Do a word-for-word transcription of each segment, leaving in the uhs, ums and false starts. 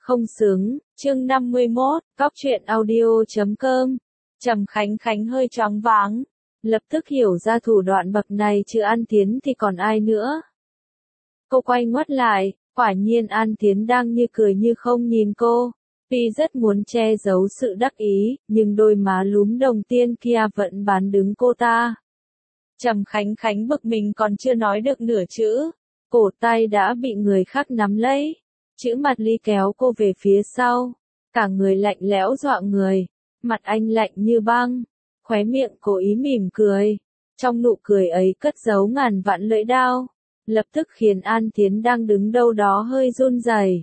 không xứng, chương năm mươi mốt, góc truyện audio chấm com. Trầm Khánh Khánh hơi choáng váng, lập tức hiểu ra thủ đoạn bậc này chứ An Tiến thì còn ai nữa. Cô quay ngoắt lại, quả nhiên An Tiến đang như cười như không nhìn cô. Tuy rất muốn che giấu sự đắc ý, nhưng đôi má lúm đồng tiền kia vẫn bán đứng cô ta. Trầm Khánh Khánh bực mình còn chưa nói được nửa chữ, cổ tay đã bị người khác nắm lấy. Chữ Mặt Ly kéo cô về phía sau, cả người lạnh lẽo dọa người, mặt anh lạnh như băng, khóe miệng cố ý mỉm cười. Trong nụ cười ấy cất giấu ngàn vạn lưỡi đao, lập tức khiến An Tiến đang đứng đâu đó hơi run rẩy.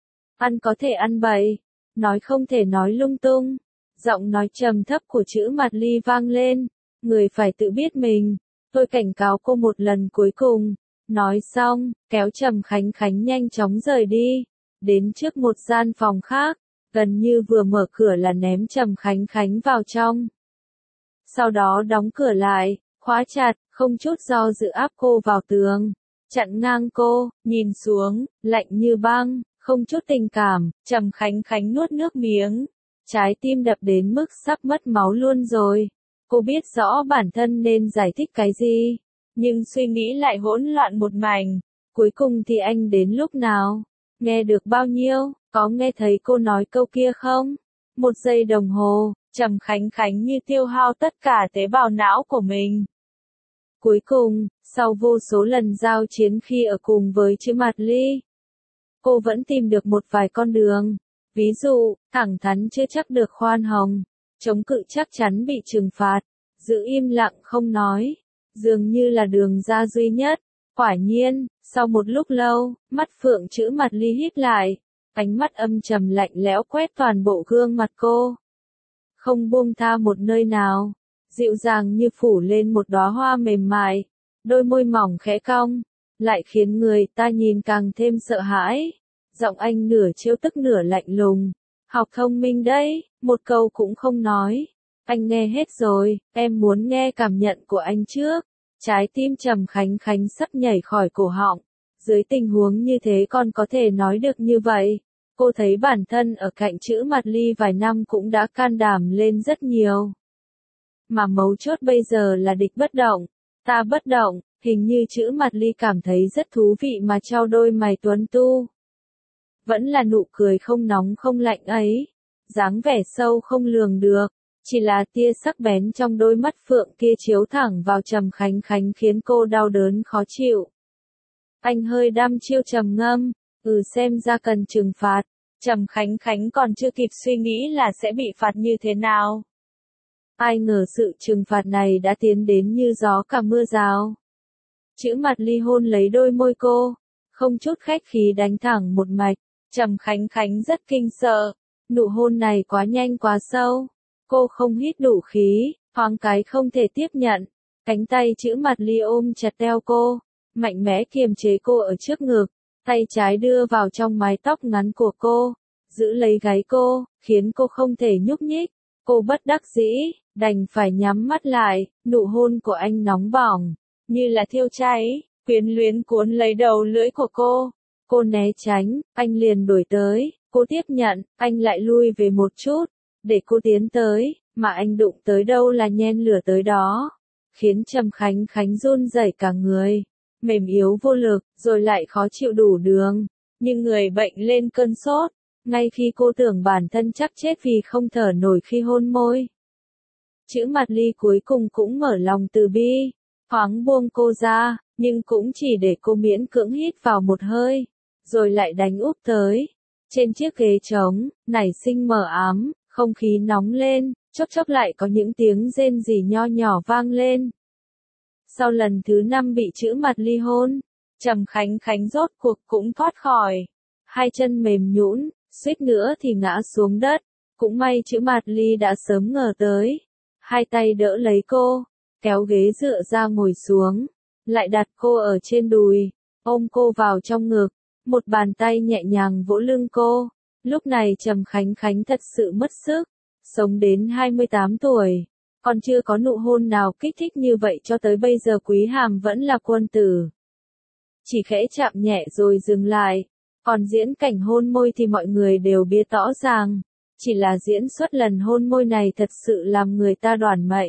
Ăn có thể ăn bậy, nói không thể nói lung tung. Giọng nói trầm thấp của chữ Mặt Ly vang lên, người phải tự biết mình, tôi cảnh cáo cô một lần cuối cùng. Nói xong, kéo Trầm Khánh Khánh nhanh chóng rời đi, đến trước một gian phòng khác, gần như vừa mở cửa là ném Trầm Khánh Khánh vào trong. Sau đó đóng cửa lại, khóa chặt, không chút do dự áp cô vào tường, chặn ngang cô, nhìn xuống, lạnh như băng, không chút tình cảm. Trầm Khánh Khánh nuốt nước miếng, trái tim đập đến mức sắp mất máu luôn rồi. Cô biết rõ bản thân nên giải thích cái gì, nhưng suy nghĩ lại hỗn loạn một mảnh. Cuối cùng thì anh đến lúc nào? Nghe được bao nhiêu? Có nghe thấy cô nói câu kia không? Một giây đồng hồ, Trầm Khánh Khánh như tiêu hao tất cả tế bào não của mình. Cuối cùng, sau vô số lần giao chiến khi ở cùng với chữ Mặt Ly, cô vẫn tìm được một vài con đường. Ví dụ, thẳng thắn chưa chắc được khoan hồng, chống cự chắc chắn bị trừng phạt, giữ im lặng không nói, dường như là đường ra duy nhất. Quả nhiên, sau một lúc lâu, mắt phượng chữ Mặt Ly híp lại, ánh mắt âm trầm lạnh lẽo quét toàn bộ gương mặt cô. Không buông tha một nơi nào, dịu dàng như phủ lên một đóa hoa mềm mại, đôi môi mỏng khẽ cong, lại khiến người ta nhìn càng thêm sợ hãi. Giọng anh nửa trêu tức nửa lạnh lùng. Học thông minh đấy, một câu cũng không nói. Anh nghe hết rồi, em muốn nghe cảm nhận của anh trước. Trái tim Trầm Khánh Khánh sắp nhảy khỏi cổ họng. Dưới tình huống như thế còn có thể nói được như vậy. Cô thấy bản thân ở cạnh chữ Mặt Ly vài năm cũng đã can đảm lên rất nhiều. Mà mấu chốt bây giờ là địch bất động, ta bất động. Hình như chữ Mặt Ly cảm thấy rất thú vị mà trao đôi mày tuấn tu. Vẫn là nụ cười không nóng không lạnh ấy, dáng vẻ sâu không lường được, chỉ là tia sắc bén trong đôi mắt phượng kia chiếu thẳng vào Trầm Khánh Khánh khiến cô đau đớn khó chịu. Anh hơi đăm chiêu trầm ngâm, ừ xem ra cần trừng phạt. Trầm Khánh Khánh còn chưa kịp suy nghĩ là sẽ bị phạt như thế nào. Ai ngờ sự trừng phạt này đã tiến đến như gió cả mưa rào. Chữ Mặt Ly hôn lấy đôi môi cô, không chút khách khí đánh thẳng một mạch. Trầm Khánh Khánh rất kinh sợ, nụ hôn này quá nhanh quá sâu, cô không hít đủ khí, thoáng cái không thể tiếp nhận. Cánh tay chữ Mặt Ly ôm chặt eo cô, mạnh mẽ kiềm chế cô ở trước ngực, tay trái đưa vào trong mái tóc ngắn của cô, giữ lấy gáy cô, khiến cô không thể nhúc nhích. Cô bất đắc dĩ, đành phải nhắm mắt lại. Nụ hôn của anh nóng bỏng, như là thiêu cháy, quyến luyến cuốn lấy đầu lưỡi của cô. Cô né tránh, anh liền đuổi tới, cô tiếp nhận, anh lại lui về một chút, để cô tiến tới, mà anh đụng tới đâu là nhen lửa tới đó, khiến Trầm Khánh Khánh run rẩy cả người, mềm yếu vô lực, rồi lại khó chịu đủ đường, như người bệnh lên cơn sốt, ngay khi cô tưởng bản thân chắc chết vì không thở nổi khi hôn môi. Chữ Mặt Ly cuối cùng cũng mở lòng từ bi, thoáng buông cô ra, nhưng cũng chỉ để cô miễn cưỡng hít vào một hơi, rồi lại đánh úp tới. Trên chiếc ghế trống, nảy sinh mờ ám, không khí nóng lên, chốc chốc lại có những tiếng rên rỉ nho nhỏ vang lên. Sau lần thứ năm bị chữ Mặt Ly hôn, Trầm Khánh Khánh rốt cuộc cũng thoát khỏi. Hai chân mềm nhũn, suýt nữa thì ngã xuống đất. Cũng may chữ Mặt Ly đã sớm ngờ tới. Hai tay đỡ lấy cô, kéo ghế dựa ra ngồi xuống, lại đặt cô ở trên đùi, ôm cô vào trong ngực. Một bàn tay nhẹ nhàng vỗ lưng cô. Lúc này Trầm Khánh Khánh thật sự mất sức. Sống đến hai mươi tám tuổi, còn chưa có nụ hôn nào kích thích như vậy cho tới bây giờ. Quý Hàm vẫn là quân tử. Chỉ khẽ chạm nhẹ rồi dừng lại. Còn diễn cảnh hôn môi thì mọi người đều biết rõ ràng. Chỉ là diễn xuất lần hôn môi này thật sự làm người ta đoản mệnh.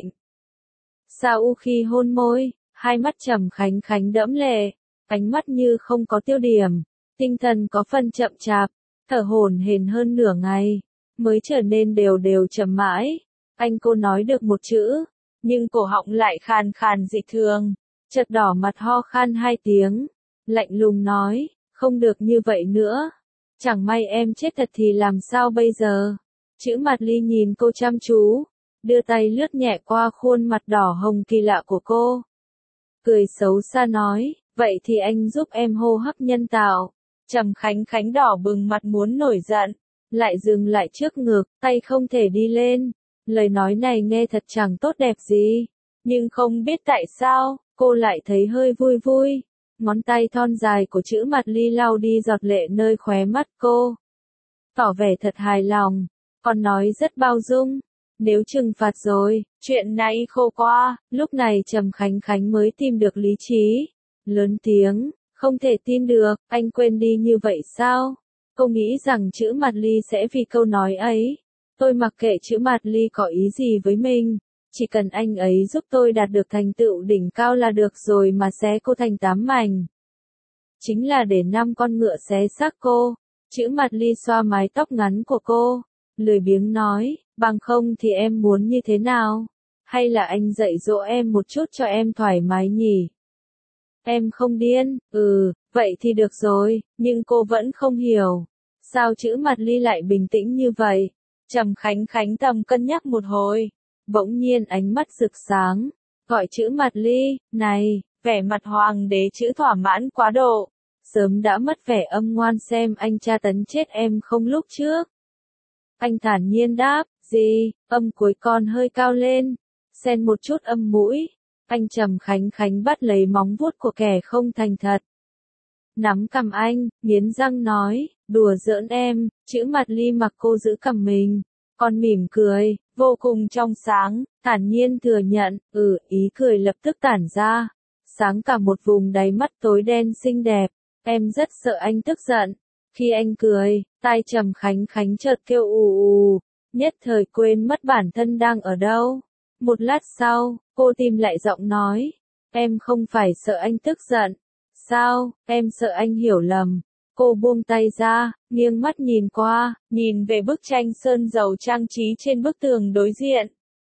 Sau khi hôn môi, hai mắt Trầm Khánh Khánh đẫm lệ, ánh mắt như không có tiêu điểm, tinh thần có phần chậm chạp, thở hổn hển hơn nửa ngày, mới trở nên đều đều trầm mãi. Anh cô nói được một chữ, nhưng cổ họng lại khàn khàn dị thường, chợt đỏ mặt ho khan hai tiếng, lạnh lùng nói, không được như vậy nữa. Chẳng may em chết thật thì làm sao bây giờ? Chữ Mạt Ly nhìn cô chăm chú, đưa tay lướt nhẹ qua khuôn mặt đỏ hồng kỳ lạ của cô. Cười xấu xa nói, vậy thì anh giúp em hô hấp nhân tạo. Trầm Khánh Khánh đỏ bừng mặt muốn nổi giận, lại dừng lại trước ngực, tay không thể đi lên. Lời nói này nghe thật chẳng tốt đẹp gì, nhưng không biết tại sao, cô lại thấy hơi vui vui. Ngón tay thon dài của chữ Mạt Ly lau đi giọt lệ nơi khóe mắt cô. Tỏ vẻ thật hài lòng, còn nói rất bao dung. Nếu trừng phạt rồi, chuyện này khô qua, lúc này Trầm Khánh Khánh mới tìm được lý trí. Lớn tiếng, không thể tin được, anh quên đi như vậy sao? Cô nghĩ rằng chữ Mạt Ly sẽ vì câu nói ấy. Tôi mặc kệ chữ Mạt Ly có ý gì với mình. Chỉ cần anh ấy giúp tôi đạt được thành tựu đỉnh cao là được rồi mà xé cô thành tám mảnh. Chính là để năm con ngựa xé xác cô. Chữ Mạt Ly xoa mái tóc ngắn của cô, lười biếng nói, bằng không thì em muốn như thế nào? Hay là anh dạy dỗ em một chút cho em thoải mái nhỉ? Em không điên, ừ, vậy thì được rồi, nhưng cô vẫn không hiểu. Sao chữ Mạt Ly lại bình tĩnh như vậy? Trầm Khánh Khánh thầm cân nhắc một hồi. Bỗng nhiên ánh mắt rực sáng, gọi chữ Mạt Ly, này, vẻ mặt hoàng đế chữ thỏa mãn quá độ, sớm đã mất vẻ âm ngoan xem anh tra tấn chết em không lúc trước. Anh thản nhiên đáp, gì, âm cuối con hơi cao lên, xen một chút âm mũi, anh Trầm Khánh Khánh bắt lấy móng vuốt của kẻ không thành thật. Nắm cằm anh, nghiến răng nói, đùa giỡn em, chữ Mạt Ly mặc cô giữ cằm mình. Còn mỉm cười, vô cùng trong sáng, thản nhiên thừa nhận, ừ, ý cười lập tức tản ra, sáng cả một vùng đáy mắt tối đen xinh đẹp, em rất sợ anh tức giận. Khi anh cười, tai Trầm Khánh Khánh chợt kêu ù ù, nhất thời quên mất bản thân đang ở đâu. Một lát sau, cô tìm lại giọng nói, em không phải sợ anh tức giận, sao, em sợ anh hiểu lầm. Cô buông tay ra, nghiêng mắt nhìn qua, nhìn về bức tranh sơn dầu trang trí trên bức tường đối diện.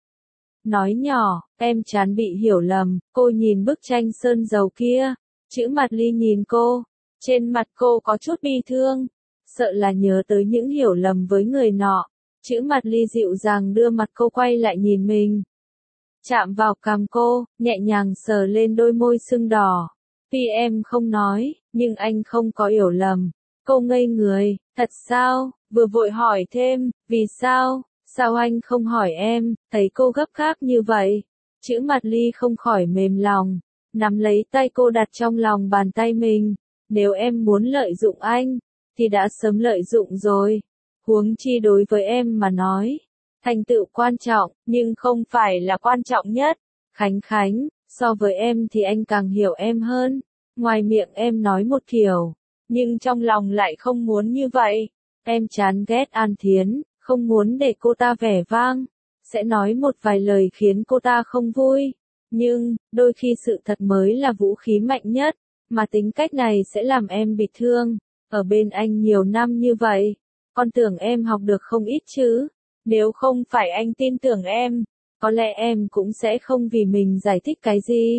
Nói nhỏ, em chán bị hiểu lầm, cô nhìn bức tranh sơn dầu kia. Chữ Mạt Ly nhìn cô, trên mặt cô có chút bi thương, sợ là nhớ tới những hiểu lầm với người nọ. Chữ Mạt Ly dịu dàng đưa mặt cô quay lại nhìn mình. Chạm vào cằm cô, nhẹ nhàng sờ lên đôi môi sưng đỏ. Tuy em không nói, nhưng anh không có hiểu lầm. Cô ngây người, thật sao, vừa vội hỏi thêm, vì sao, sao anh không hỏi em, thấy cô gấp gáp như vậy. Chữ Mạt Ly không khỏi mềm lòng, nắm lấy tay cô đặt trong lòng bàn tay mình. Nếu em muốn lợi dụng anh, thì đã sớm lợi dụng rồi. Huống chi đối với em mà nói, thành tựu quan trọng, nhưng không phải là quan trọng nhất. Khánh Khánh, so với em thì anh càng hiểu em hơn. Ngoài miệng em nói một kiểu, nhưng trong lòng lại không muốn như vậy. Em chán ghét An Thiến, không muốn để cô ta vẻ vang, sẽ nói một vài lời khiến cô ta không vui. Nhưng, đôi khi sự thật mới là vũ khí mạnh nhất, mà tính cách này sẽ làm em bị thương. Ở bên anh nhiều năm như vậy, con tưởng em học được không ít chứ. Nếu không phải anh tin tưởng em, có lẽ em cũng sẽ không vì mình giải thích cái gì.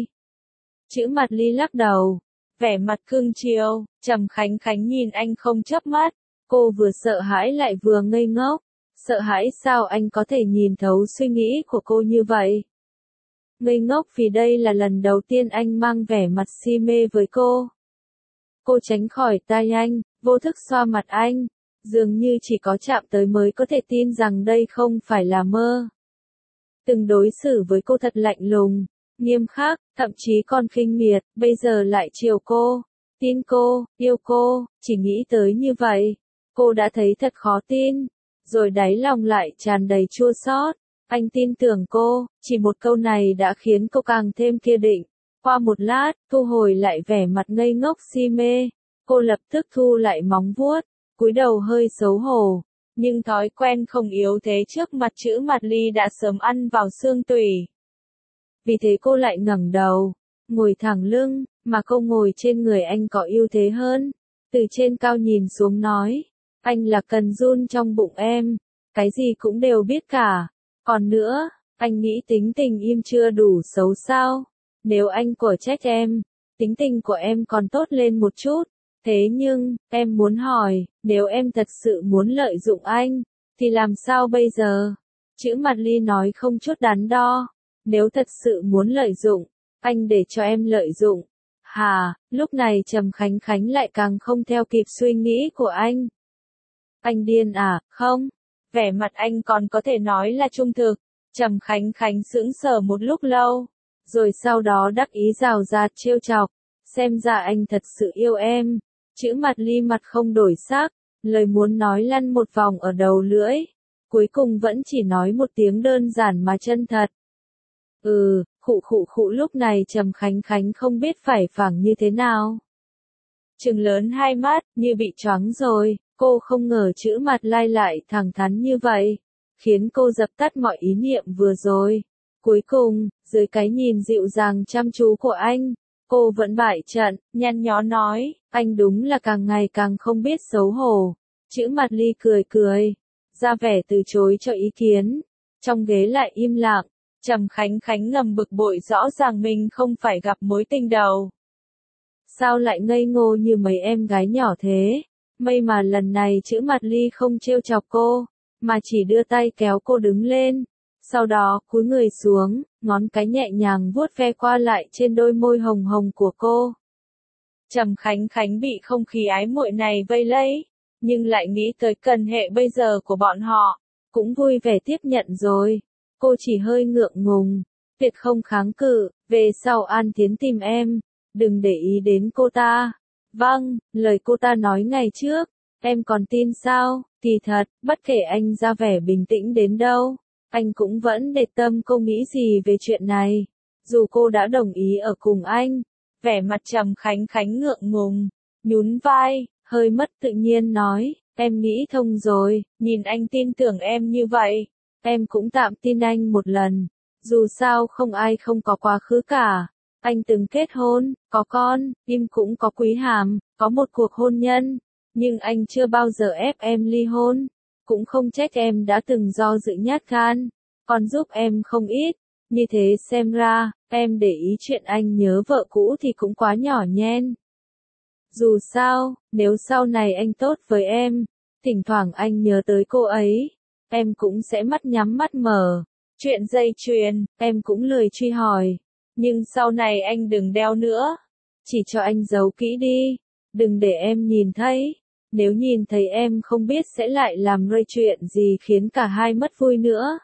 Chữ Mạt Ly lắc đầu, vẻ mặt cương chiều. Trầm Khánh Khánh nhìn anh không chớp mắt, cô vừa sợ hãi lại vừa ngây ngốc. Sợ hãi sao anh có thể nhìn thấu suy nghĩ của cô như vậy? Ngây ngốc vì đây là lần đầu tiên anh mang vẻ mặt si mê với cô. Cô tránh khỏi tai anh, vô thức xoa mặt anh, dường như chỉ có chạm tới mới có thể tin rằng đây không phải là mơ. Từng đối xử với cô thật lạnh lùng, nghiêm khắc, thậm chí còn khinh miệt, bây giờ lại chiều cô, tin cô, yêu cô, chỉ nghĩ tới như vậy. Cô đã thấy thật khó tin, rồi đáy lòng lại tràn đầy chua xót. Anh tin tưởng cô, chỉ một câu này đã khiến cô càng thêm kiên định. Qua một lát, thu hồi lại vẻ mặt ngây ngốc si mê. Cô lập tức thu lại móng vuốt, cúi đầu hơi xấu hổ. Nhưng thói quen không yếu thế trước mặt chữ Mạt Ly đã sớm ăn vào xương tủy. Vì thế cô lại ngẩng đầu, ngồi thẳng lưng, mà cô ngồi trên người anh có ưu thế hơn. Từ trên cao nhìn xuống nói, anh là cần run trong bụng em, cái gì cũng đều biết cả. Còn nữa, anh nghĩ tính tình im chưa đủ xấu sao? Nếu anh của trách em, tính tình của em còn tốt lên một chút. Thế nhưng, em muốn hỏi, nếu em thật sự muốn lợi dụng anh, thì làm sao bây giờ? Chữ Mạt Ly nói không chút đắn đo. Nếu thật sự muốn lợi dụng, anh để cho em lợi dụng. Hà, lúc này Trầm Khánh Khánh lại càng không theo kịp suy nghĩ của anh. Anh điên à, không? Vẻ mặt anh còn có thể nói là trung thực. Trầm Khánh Khánh sững sờ một lúc lâu, rồi sau đó đắc ý rào rạt trêu chọc. Xem ra anh thật sự yêu em. Chữ Mạt Ly mặt không đổi sắc, lời muốn nói lăn một vòng ở đầu lưỡi. Cuối cùng vẫn chỉ nói một tiếng đơn giản mà chân thật. Ừ, khụ khụ khụ lúc này Trầm Khánh Khánh không biết phải phảng như thế nào. Trừng lớn hai mắt, như bị choáng rồi, cô không ngờ chữ Mạt Lai lại thẳng thắn như vậy, khiến cô dập tắt mọi ý niệm vừa rồi. Cuối cùng, dưới cái nhìn dịu dàng chăm chú của anh, cô vẫn bại trận, nhăn nhó nói, anh đúng là càng ngày càng không biết xấu hổ. Chữ Mạt Ly cười cười, ra vẻ từ chối cho ý kiến. Trong ghế lại im lặng. Trầm Khánh Khánh ngầm bực bội rõ ràng mình không phải gặp mối tình đầu. Sao lại ngây ngô như mấy em gái nhỏ thế? May mà lần này chữ Mạt Ly không trêu chọc cô, mà chỉ đưa tay kéo cô đứng lên. Sau đó cúi người xuống, ngón cái nhẹ nhàng vuốt ve qua lại trên đôi môi hồng hồng của cô. Trầm Khánh Khánh bị không khí ái muội này vây lấy, nhưng lại nghĩ tới cần hệ bây giờ của bọn họ, cũng vui vẻ tiếp nhận rồi. Cô chỉ hơi ngượng ngùng, tuyệt không kháng cự, về sau An Tiến tìm em, đừng để ý đến cô ta. Vâng, lời cô ta nói ngày trước, em còn tin sao? Thì thật, bất kể anh ra vẻ bình tĩnh đến đâu, anh cũng vẫn để tâm cô nghĩ gì về chuyện này. Dù cô đã đồng ý ở cùng anh, vẻ mặt Trầm Khánh Khánh ngượng ngùng, nhún vai, hơi mất tự nhiên nói, em nghĩ thông rồi, nhìn anh tin tưởng em như vậy. Em cũng tạm tin anh một lần, dù sao không ai không có quá khứ cả. Anh từng kết hôn, có con, Im cũng có Quý Hàm, có một cuộc hôn nhân, nhưng anh chưa bao giờ ép em ly hôn, cũng không trách em đã từng do dự nhát gan, còn giúp em không ít. Như thế xem ra, em để ý chuyện anh nhớ vợ cũ thì cũng quá nhỏ nhen. Dù sao, nếu sau này anh tốt với em, thỉnh thoảng anh nhớ tới cô ấy, em cũng sẽ mắt nhắm mắt mở. Chuyện dây chuyền, em cũng lười truy hỏi. Nhưng sau này anh đừng đeo nữa. Chỉ cho anh giấu kỹ đi. Đừng để em nhìn thấy. Nếu nhìn thấy em không biết sẽ lại làm rơi chuyện gì khiến cả hai mất vui nữa.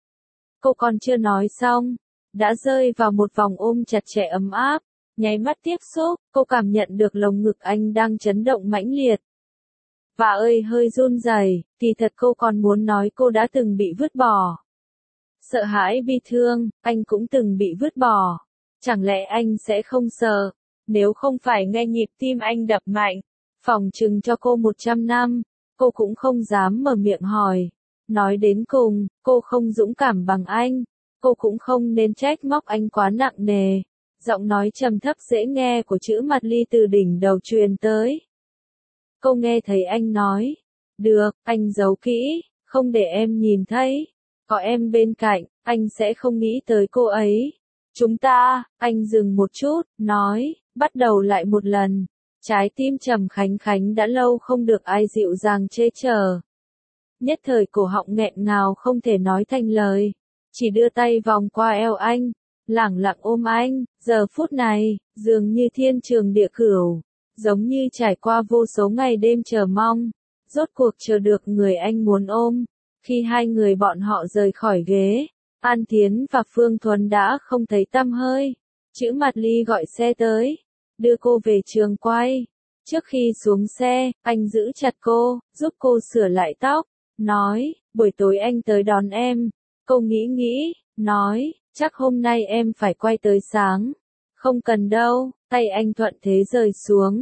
Cô còn chưa nói xong, đã rơi vào một vòng ôm chặt chẽ ấm áp. Nháy mắt tiếp xúc, cô cảm nhận được lồng ngực anh đang chấn động mãnh liệt. Và ơi hơi run rẩy, thì thật cô còn muốn nói cô đã từng bị vứt bỏ. Sợ hãi bi thương, anh cũng từng bị vứt bỏ. Chẳng lẽ anh sẽ không sợ, nếu không phải nghe nhịp tim anh đập mạnh, phỏng chừng cho cô một trăm năm, cô cũng không dám mở miệng hỏi. Nói đến cùng, cô không dũng cảm bằng anh, cô cũng không nên trách móc anh quá nặng nề. Giọng nói trầm thấp dễ nghe của chữ Mạt Ly từ đỉnh đầu truyền tới. Cô nghe thấy anh nói, được, anh giấu kỹ, không để em nhìn thấy. Có em bên cạnh, anh sẽ không nghĩ tới cô ấy. Chúng ta, anh dừng một chút, nói, bắt đầu lại một lần. Trái tim Trầm Khánh Khánh đã lâu không được ai dịu dàng che chở. Nhất thời cổ họng nghẹn ngào không thể nói thành lời. Chỉ đưa tay vòng qua eo anh, lẳng lặng ôm anh. Giờ phút này, dường như thiên trường địa cửu, giống như trải qua vô số ngày đêm chờ mong, rốt cuộc chờ được người anh muốn ôm. Khi hai người bọn họ rời khỏi ghế, An Thiến và Phương Thuần đã không thấy tăm hơi. Chữ Mạt Ly gọi xe tới, đưa cô về trường quay. Trước khi xuống xe, anh giữ chặt cô, giúp cô sửa lại tóc, nói, buổi tối anh tới đón em. Cô nghĩ nghĩ, nói, chắc hôm nay em phải quay tới sáng. Không cần đâu, tay anh thuận thế rời xuống,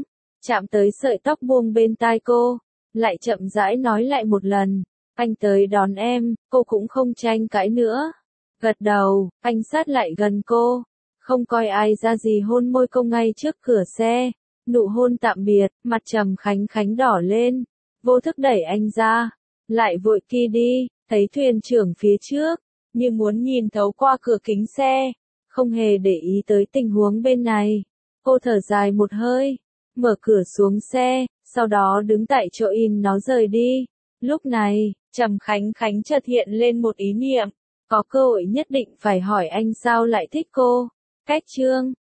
chạm tới sợi tóc buông bên tai cô, lại chậm rãi nói lại một lần, anh tới đón em, cô cũng không tranh cãi nữa. Gật đầu, anh sát lại gần cô, không coi ai ra gì hôn môi cô ngay trước cửa xe, nụ hôn tạm biệt, mặt Trầm Khánh Khánh đỏ lên, vô thức đẩy anh ra, lại vội kia đi, thấy thuyền trưởng phía trước, như muốn nhìn thấu qua cửa kính xe, không hề để ý tới tình huống bên này. Cô thở dài một hơi, mở cửa xuống xe, sau đó đứng tại chỗ in nó rời đi. Lúc này, Trầm Khánh Khánh chợt hiện lên một ý niệm, có cơ hội nhất định phải hỏi anh sao lại thích cô. Cách chương